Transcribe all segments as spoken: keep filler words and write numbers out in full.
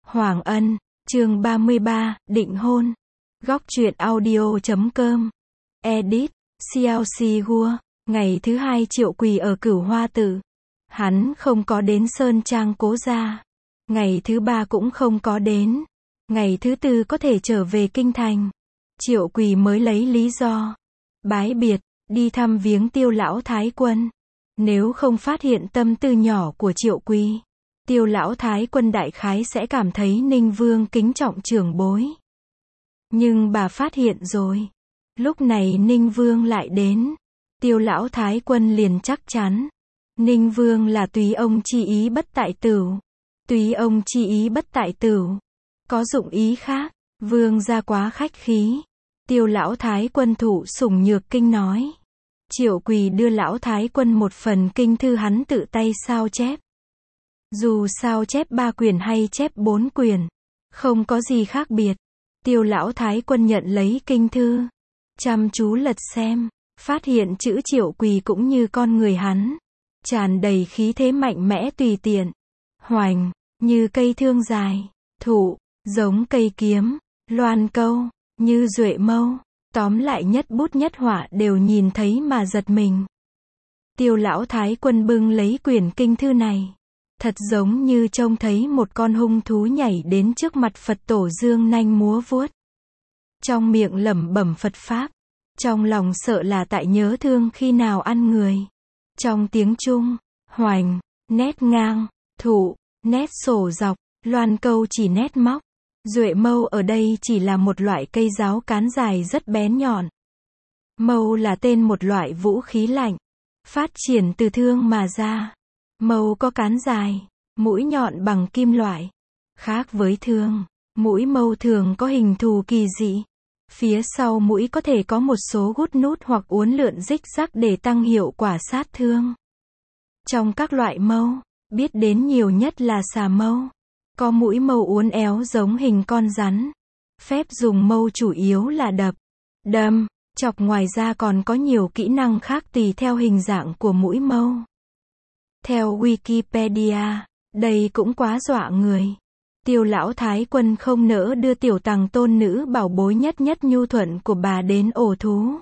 Hoàng Ân, chương ba mươi ba, định hôn. Góc truyện audio chấm com. Edit, Xiao Xi Gua. Ngày thứ hai Triệu Quỳ ở Cửu Hoa Tự. Hắn không có đến Sơn Trang Cố gia. Ngày thứ ba cũng không có đến. Ngày thứ tư có thể trở về Kinh Thành. Triệu Quỳ mới lấy lý do bái biệt, đi thăm viếng Tiêu lão thái quân. Nếu không phát hiện tâm tư nhỏ của Triệu Quỳ, Tiêu lão thái quân đại khái sẽ cảm thấy Ninh Vương kính trọng trưởng bối. Nhưng bà phát hiện rồi. Lúc này Ninh Vương lại đến. Tiêu lão thái quân liền chắc chắn. Ninh Vương là túy ông chi ý bất tại tửu. Túy ông chi ý bất tại tửu. Có dụng ý khác. Vương gia quá khách khí. Tiêu lão thái quân thụ sủng nhược kinh nói. Triệu Quỳ đưa lão thái quân một phần kinh thư hắn tự tay sao chép. Dù sao chép ba quyển hay chép bốn quyển, không có gì khác biệt. Tiêu lão thái quân nhận lấy kinh thư, chăm chú lật xem, phát hiện chữ Triệu Quỳ cũng như con người hắn, tràn đầy khí thế mạnh mẽ tùy tiện, hoành, như cây thương dài, thụ, giống cây kiếm, loan câu, như duệ mâu, tóm lại nhất bút nhất họa đều nhìn thấy mà giật mình. Tiêu lão thái quân bưng lấy quyển kinh thư này, thật giống như trông thấy một con hung thú nhảy đến trước mặt Phật tổ dương nanh múa vuốt. Trong miệng lẩm bẩm Phật Pháp, trong lòng sợ là tại nhớ thương khi nào ăn người. Trong tiếng Trung, hoành, nét ngang, thụ, nét sổ dọc, loan câu chỉ nét móc, duệ mâu ở đây chỉ là một loại cây giáo cán dài rất bén nhọn. Mâu là tên một loại vũ khí lạnh, phát triển từ thương mà ra. Mâu có cán dài, mũi nhọn bằng kim loại. Khác với thương, mũi mâu thường có hình thù kỳ dị. Phía sau mũi có thể có một số gút nút hoặc uốn lượn rích rắc để tăng hiệu quả sát thương. Trong các loại mâu, biết đến nhiều nhất là xà mâu. Có mũi mâu uốn éo giống hình con rắn. Phép dùng mâu chủ yếu là đập, đâm, chọc, ngoài ra còn có nhiều kỹ năng khác tùy theo hình dạng của mũi mâu. Theo Wikipedia, đây cũng quá dọa người. Tiêu lão thái quân không nỡ đưa tiểu tằng tôn nữ bảo bối nhất nhất nhu thuận của bà đến ổ thú.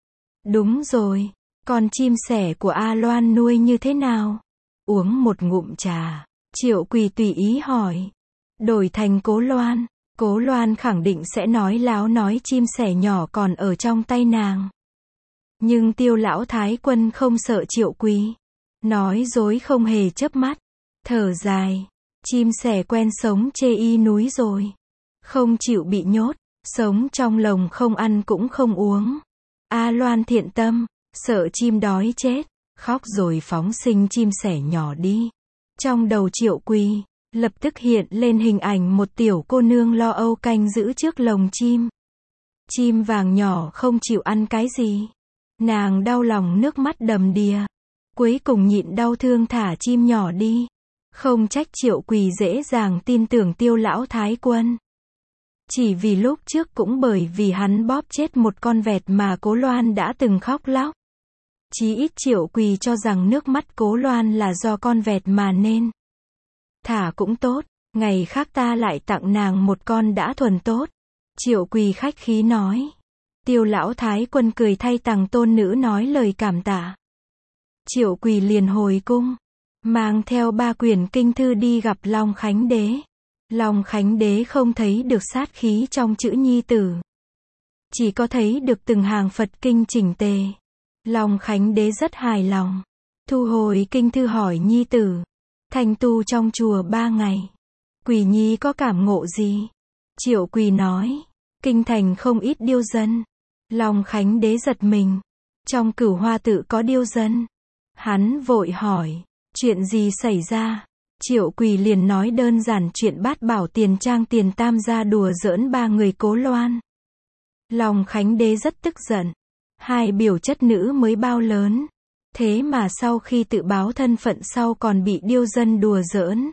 Đúng rồi, con chim sẻ của A Loan nuôi như thế nào? Uống một ngụm trà, Triệu Quỳ tùy ý hỏi. Đổi thành Cố Loan, Cố Loan khẳng định sẽ nói láo nói chim sẻ nhỏ còn ở trong tay nàng. Nhưng Tiêu lão thái quân không sợ Triệu Quỳ. Nói dối không hề chớp mắt, thở dài, chim sẻ quen sống chê y núi rồi, không chịu bị nhốt, sống trong lồng không ăn cũng không uống. A Loan thiện tâm, sợ chim đói chết, khóc rồi phóng sinh chim sẻ nhỏ đi. Trong đầu Triệu Quỳ, lập tức hiện lên hình ảnh một tiểu cô nương lo âu canh giữ trước lồng chim. Chim vàng nhỏ không chịu ăn cái gì. Nàng đau lòng nước mắt đầm đìa. Cuối cùng nhịn đau thương thả chim nhỏ đi. Không trách Triệu Quỳ dễ dàng tin tưởng Tiêu lão thái quân. Chỉ vì lúc trước cũng bởi vì hắn bóp chết một con vẹt mà Cố Loan đã từng khóc lóc. Chí ít Triệu Quỳ cho rằng nước mắt Cố Loan là do con vẹt mà nên. Thả cũng tốt, ngày khác ta lại tặng nàng một con đã thuần tốt. Triệu Quỳ khách khí nói. Tiêu lão thái quân cười thay tằng tôn nữ nói lời cảm tạ. Triệu Quỳ liền hồi cung, mang theo ba quyển kinh thư đi gặp Long Khánh Đế. Long Khánh Đế không thấy được sát khí trong chữ nhi tử, chỉ có thấy được từng hàng Phật kinh chỉnh tề. Long Khánh Đế rất hài lòng, thu hồi kinh thư hỏi nhi tử, thành tu trong chùa ba ngày, Quỳ nhi có cảm ngộ gì? Triệu Quỳ nói, kinh thành không ít điêu dân. Long Khánh Đế giật mình, trong Cửu Hoa Tự có điêu dân. Hắn vội hỏi, chuyện gì xảy ra? Triệu Quỳ liền nói đơn giản chuyện Bát Bảo Tiền Trang Tiền Tam gia đùa giỡn ba người Cố Loan. Long Khánh Đế rất tức giận. Hai biểu chất nữ mới bao lớn, thế mà sau khi tự báo thân phận sau còn bị điêu dân đùa giỡn.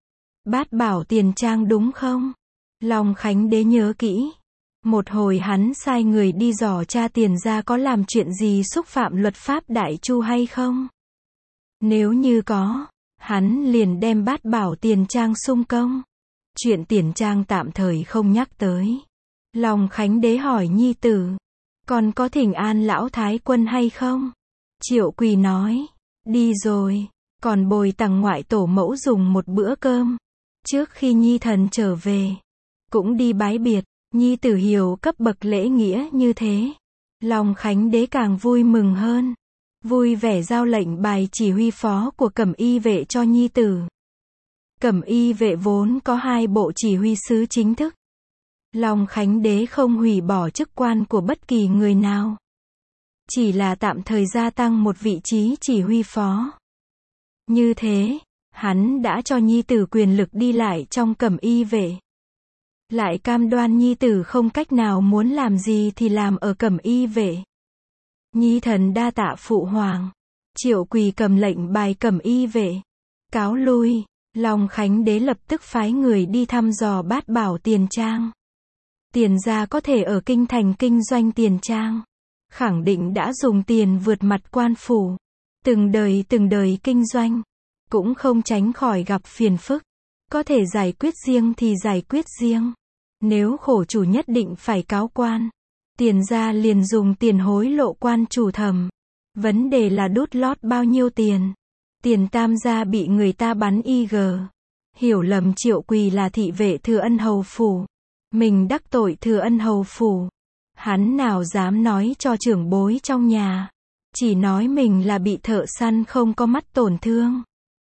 Bát Bảo Tiền Trang đúng không? Long Khánh Đế nhớ kỹ. Một hồi hắn sai người đi dò tra Tiền gia có làm chuyện gì xúc phạm luật pháp Đại Chu hay không. Nếu như có, hắn liền đem Bát Bảo Tiền Trang xung công. Chuyện tiền trang tạm thời không nhắc tới. Long Khánh Đế hỏi nhi tử, còn có thỉnh an lão thái quân hay không? Triệu Quỳ nói, đi rồi, còn bồi tặng ngoại tổ mẫu dùng một bữa cơm. Trước khi nhi thần trở về, cũng đi bái biệt, nhi tử hiểu cấp bậc lễ nghĩa như thế. Long Khánh Đế càng vui mừng hơn, vui vẻ giao lệnh bài chỉ huy phó của Cẩm Y vệ cho nhi tử. Cẩm Y vệ vốn có hai bộ chỉ huy sứ chính thức. Long Khánh Đế không hủy bỏ chức quan của bất kỳ người nào, chỉ là tạm thời gia tăng một vị trí chỉ huy phó. Như thế, hắn đã cho nhi tử quyền lực đi lại trong Cẩm Y vệ. Lại cam đoan nhi tử không cách nào muốn làm gì thì làm ở Cẩm Y vệ. Nhi thần đa tạ phụ hoàng. Triệu Quỳ cầm lệnh bài Cẩm Y vệ, cáo lui. Long Khánh Đế lập tức phái người đi thăm dò bát bảo tiền trang. Tiền gia có thể ở kinh thành kinh doanh tiền trang, khẳng định đã dùng tiền vượt mặt quan phủ. Từng đời từng đời kinh doanh, cũng không tránh khỏi gặp phiền phức. Có thể giải quyết riêng thì giải quyết riêng. Nếu khổ chủ nhất định phải cáo quan, tiền gia liền dùng tiền hối lộ quan chủ thẩm. Vấn đề là đút lót bao nhiêu tiền. Tiền tam gia bị người ta bắn y gờ. Hiểu lầm Triệu Quỳ là thị vệ Thừa Ân Hầu phủ. Mình đắc tội Thừa Ân Hầu phủ. Hắn nào dám nói cho trưởng bối trong nhà. Chỉ nói mình là bị thợ săn không có mắt tổn thương.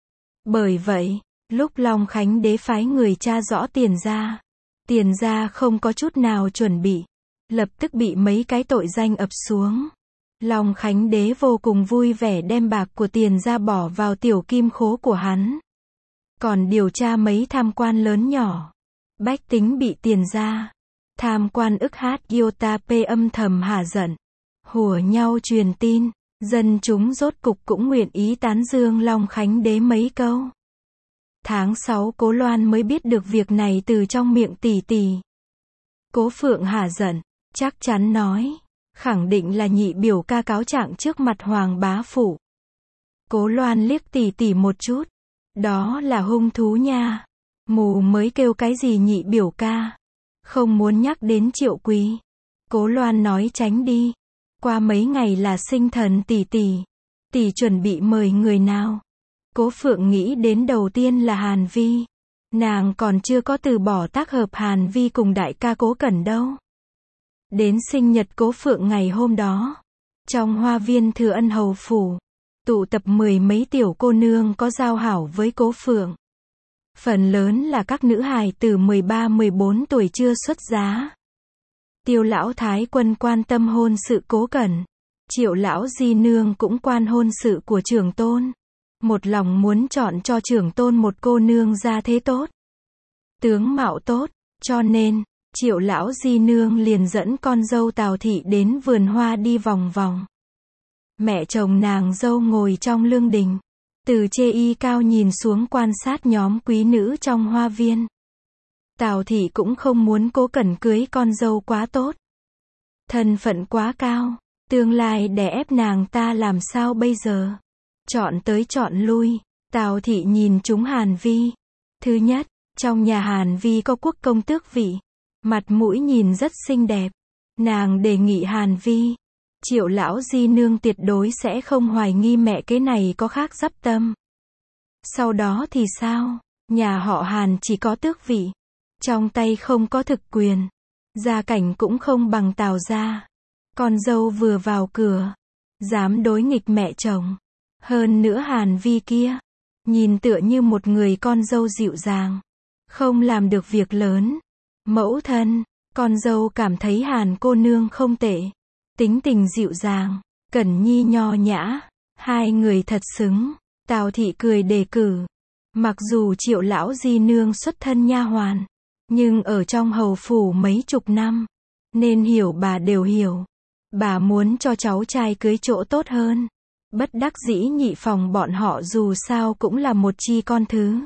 Bởi vậy, lúc Long Khánh Đế phái người tra rõ tiền gia, tiền gia không có chút nào chuẩn bị, lập tức bị mấy cái tội danh ập xuống. Long Khánh Đế vô cùng vui vẻ đem bạc của tiền gia bỏ vào tiểu kim khố của hắn. Còn điều tra mấy tham quan lớn nhỏ. Bách tính bị tiền gia, tham quan ức hát iota p âm thầm hả giận. Hùa nhau truyền tin, dân chúng rốt cục cũng nguyện ý tán dương Long Khánh Đế mấy câu. Tháng sáu Cố Loan mới biết được việc này từ trong miệng tỷ tỷ. Cố Phượng hả giận, chắc chắn nói, khẳng định là nhị biểu ca cáo trạng trước mặt Hoàng bá phủ. Cố Loan liếc tỷ tỷ một chút, đó là hung thú nha. Mù mới kêu cái gì nhị biểu ca. Không muốn nhắc đến Triệu Quý. Cố Loan nói tránh đi. Qua mấy ngày là sinh thần tỷ tỷ. Tỷ chuẩn bị mời người nào? Cố Phượng nghĩ đến đầu tiên là Hàn Vi. Nàng còn chưa có từ bỏ tác hợp Hàn Vi cùng đại ca Cố Cẩn đâu. Đến sinh nhật Cố Phượng ngày hôm đó, trong hoa viên Thừa Ân Hầu phủ, tụ tập mười mấy tiểu cô nương có giao hảo với Cố Phượng. Phần lớn là các nữ hài từ mười ba mười bốn tuổi chưa xuất giá. Tiêu lão thái quân quan tâm hôn sự Cố Cẩn. Triệu lão di nương cũng quan hôn sự của trưởng tôn. Một lòng muốn chọn cho trưởng tôn một cô nương gia thế tốt, tướng mạo tốt, cho nên, Triệu lão di nương liền dẫn con dâu Tào thị đến vườn hoa đi vòng vòng. Mẹ chồng nàng dâu ngồi trong lương đình, từ chê y cao nhìn xuống quan sát nhóm quý nữ trong hoa viên. Tào thị cũng không muốn Cố Cẩn cưới con dâu quá tốt, thân phận quá cao, tương lai đè ép nàng ta làm sao bây giờ. Chọn tới chọn lui, Tào thị nhìn chúng Hàn Vi. Thứ nhất, trong nhà Hàn Vi có quốc công tước vị, mặt mũi nhìn rất xinh đẹp. Nàng đề nghị Hàn Vi, Triệu lão di nương tuyệt đối sẽ không hoài nghi mẹ kế này có khác dắp tâm. Sau đó thì sao? Nhà họ Hàn chỉ có tước vị, trong tay không có thực quyền, gia cảnh cũng không bằng Tào gia. Con dâu vừa vào cửa, dám đối nghịch mẹ chồng. Hơn nữa Hàn Vi kia, nhìn tựa như một người con dâu dịu dàng, không làm được việc lớn. Mẫu thân, con dâu cảm thấy Hàn cô nương không tệ, tính tình dịu dàng, Cẩn Nhi nho nhã, hai người thật xứng. Tào thị cười đề cử. Mặc dù Triệu lão di nương xuất thân nha hoàn, nhưng ở trong hầu phủ mấy chục năm, nên hiểu bà đều hiểu. Bà muốn cho cháu trai cưới chỗ tốt hơn. Bất đắc dĩ nhị phòng bọn họ dù sao cũng là một chi con thứ.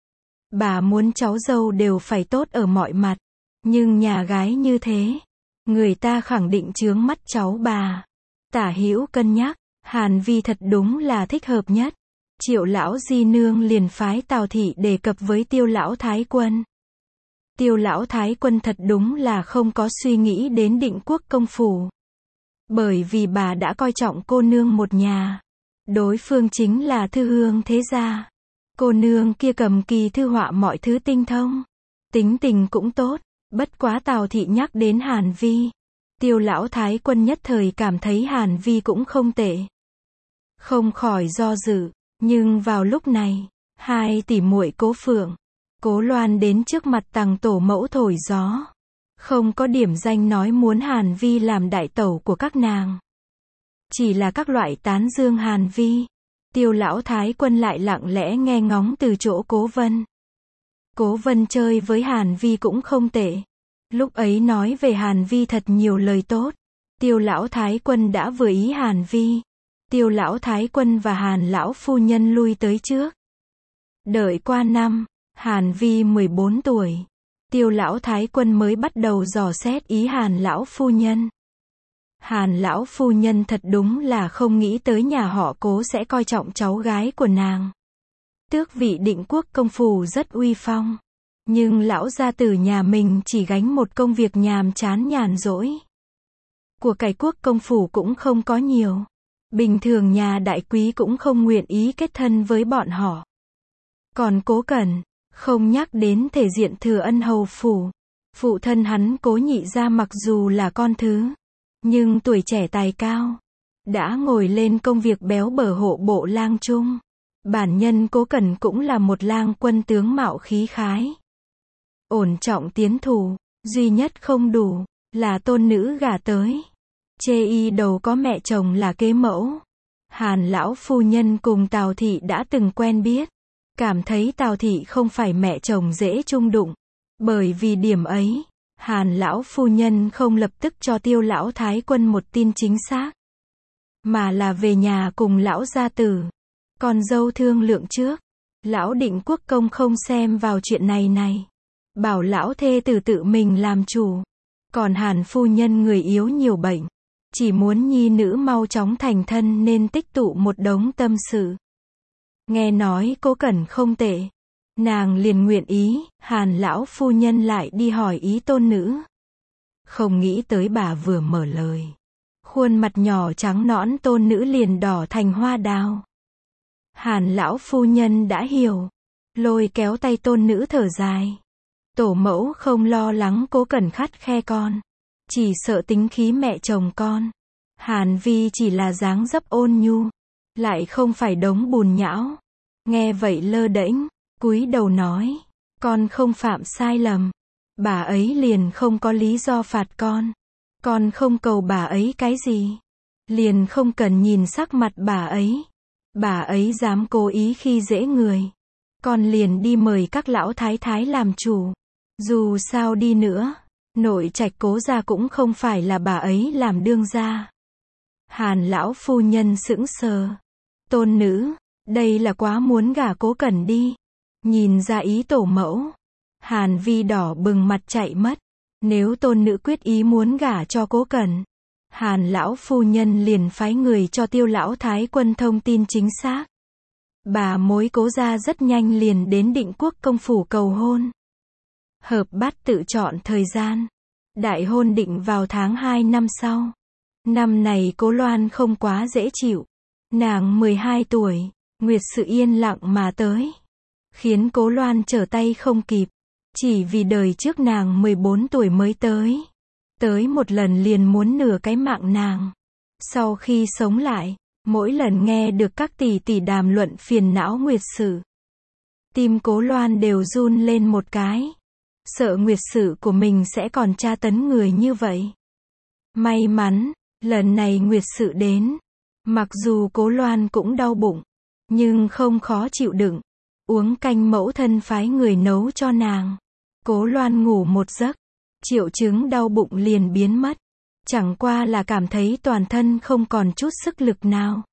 Bà muốn cháu dâu đều phải tốt ở mọi mặt. Nhưng nhà gái như thế, người ta khẳng định chướng mắt cháu bà. Tả hữu cân nhắc, Hàn Vi thật đúng là thích hợp nhất. Triệu lão di nương liền phái Tào thị đề cập với Tiêu lão thái quân. Tiêu lão thái quân thật đúng là không có suy nghĩ đến Định Quốc công phủ. Bởi vì bà đã coi trọng cô nương một nhà. Đối phương chính là thư hương thế gia. Cô nương kia cầm kỳ thư họa mọi thứ tinh thông. Tính tình cũng tốt. Bất quá Tào thị nhắc đến Hàn Vi. Tiêu lão thái quân nhất thời cảm thấy Hàn Vi cũng không tệ. Không khỏi do dự. Nhưng vào lúc này, hai tỷ muội Cố Phượng, Cố Loan đến trước mặt Tằng tổ mẫu thổi gió. Không có điểm danh nói muốn Hàn Vi làm đại tẩu của các nàng. Chỉ là các loại tán dương Hàn Vi. Tiêu lão thái quân lại lặng lẽ nghe ngóng từ chỗ Cố Vân. Cố Vân chơi với Hàn Vi cũng không tệ. Lúc ấy nói về Hàn Vi thật nhiều lời tốt. Tiêu lão thái quân đã vừa ý Hàn Vi. Tiêu lão thái quân và Hàn lão phu nhân lui tới trước. Đợi qua năm, Hàn Vi mười bốn tuổi. Tiêu lão thái quân mới bắt đầu dò xét ý Hàn lão phu nhân. Hàn lão phu nhân thật đúng là không nghĩ tới nhà họ Cố sẽ coi trọng cháu gái của nàng. Tước vị Định Quốc công phủ rất uy phong. Nhưng lão gia tử nhà mình chỉ gánh một công việc nhàm chán nhàn rỗi. Của cải quốc công phủ cũng không có nhiều. Bình thường nhà đại quý cũng không nguyện ý kết thân với bọn họ. Còn Cố Cẩn, không nhắc đến thể diện thừa ân hầu phủ. Phụ thân hắn Cố Nhị gia mặc dù là con thứ, nhưng tuổi trẻ tài cao, đã ngồi lên công việc béo bở hộ bộ lang trung. Bản nhân Cố Cẩn cũng là một lang quân tướng mạo khí khái. Ổn trọng tiến thủ, duy nhất không đủ, là tôn nữ gả tới. Chê y đầu có mẹ chồng là kế mẫu. Hàn lão phu nhân cùng Tào thị đã từng quen biết. Cảm thấy Tào thị không phải mẹ chồng dễ chung đụng. Bởi vì điểm ấy, Hàn lão phu nhân không lập tức cho Tiêu lão thái quân một tin chính xác. Mà là về nhà cùng lão gia tử. Con dâu thương lượng trước. Lão Định Quốc công không xem vào chuyện này này. Bảo lão thê tử tự mình làm chủ. Còn Hàn phu nhân người yếu nhiều bệnh. Chỉ muốn nhi nữ mau chóng thành thân nên tích tụ một đống tâm sự. Nghe nói Cố Cẩn không tệ. Nàng liền nguyện ý, Hàn lão phu nhân lại đi hỏi ý tôn nữ. Không nghĩ tới bà vừa mở lời. Khuôn mặt nhỏ trắng nõn tôn nữ liền đỏ thành hoa đào. Hàn lão phu nhân đã hiểu. Lôi kéo tay tôn nữ thở dài. Tổ mẫu không lo lắng Cố Cẩn khắt khe con. Chỉ sợ tính khí mẹ chồng con. Hàn Vi chỉ là dáng dấp ôn nhu. Lại không phải đống bùn nhão. Nghe vậy lơ đễnh, cúi đầu nói. Con không phạm sai lầm. Bà ấy liền không có lý do phạt con. Con không cầu bà ấy cái gì. Liền không cần nhìn sắc mặt bà ấy. Bà ấy dám cố ý khi dễ người. Con liền đi mời các lão thái thái làm chủ. Dù sao đi nữa, nội trạch Cố gia cũng không phải là bà ấy làm đương gia. Hàn lão phu nhân sững sờ. Tôn nữ, đây là quá muốn gả Cố Cẩn đi. Nhìn ra ý tổ mẫu. Hàn Vi đỏ bừng mặt chạy mất. Nếu tôn nữ quyết ý muốn gả cho Cố Cẩn, Hàn lão phu nhân liền phái người cho Tiêu lão thái quân thông tin chính xác. Bà mối Cố gia rất nhanh liền đến Định Quốc công phủ cầu hôn. Hợp bát tự chọn thời gian. Đại hôn định vào tháng hai năm sau. Năm này Cố Loan không quá dễ chịu. Nàng mười hai tuổi, nguyệt sự yên lặng mà tới. Khiến Cố Loan trở tay không kịp. Chỉ vì đời trước nàng mười bốn tuổi mới tới. Tới một lần liền muốn nửa cái mạng nàng. Sau khi sống lại, mỗi lần nghe được các tỷ tỷ đàm luận phiền não nguyệt sự, tim Cố Loan đều run lên một cái. Sợ nguyệt sự của mình sẽ còn tra tấn người như vậy. May mắn, lần này nguyệt sự đến. Mặc dù Cố Loan cũng đau bụng, nhưng không khó chịu đựng. Uống canh mẫu thân phái người nấu cho nàng. Cố Loan ngủ một giấc. Triệu chứng đau bụng liền biến mất. Chẳng qua là cảm thấy toàn thân không còn chút sức lực nào.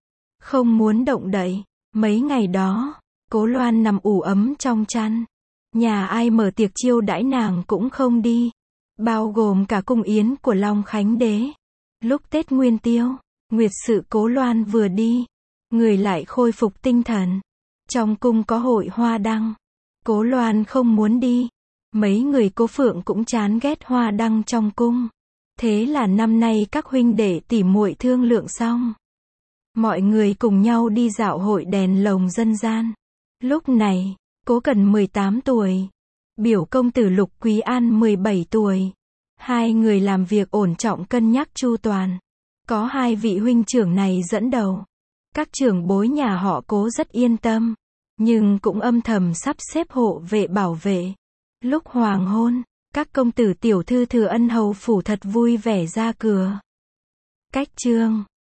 Không muốn động đậy. Mấy ngày đó, Cố Loan nằm ủ ấm trong chăn. Nhà ai mở tiệc chiêu đãi nàng cũng không đi. Bao gồm cả cung yến của Long Khánh Đế. Lúc Tết Nguyên Tiêu, nguyệt sự Cố Loan vừa đi, người lại khôi phục tinh thần. Trong cung có hội hoa đăng. Cố Loan không muốn đi. Mấy người Cố Phượng cũng chán ghét hoa đăng trong cung. Thế là năm nay các huynh đệ tỉ muội thương lượng xong. Mọi người cùng nhau đi dạo hội đèn lồng dân gian. Lúc này, Cố Cần mười tám tuổi. Biểu công tử Lục Quý An mười bảy tuổi. Hai người làm việc ổn trọng cân nhắc chu toàn. Có hai vị huynh trưởng này dẫn đầu. Các trưởng bối nhà họ Cố rất yên tâm. Nhưng cũng âm thầm sắp xếp hộ vệ bảo vệ. Lúc hoàng hôn, các công tử tiểu thư thừa ân hầu phủ thật vui vẻ ra cửa. Cách chương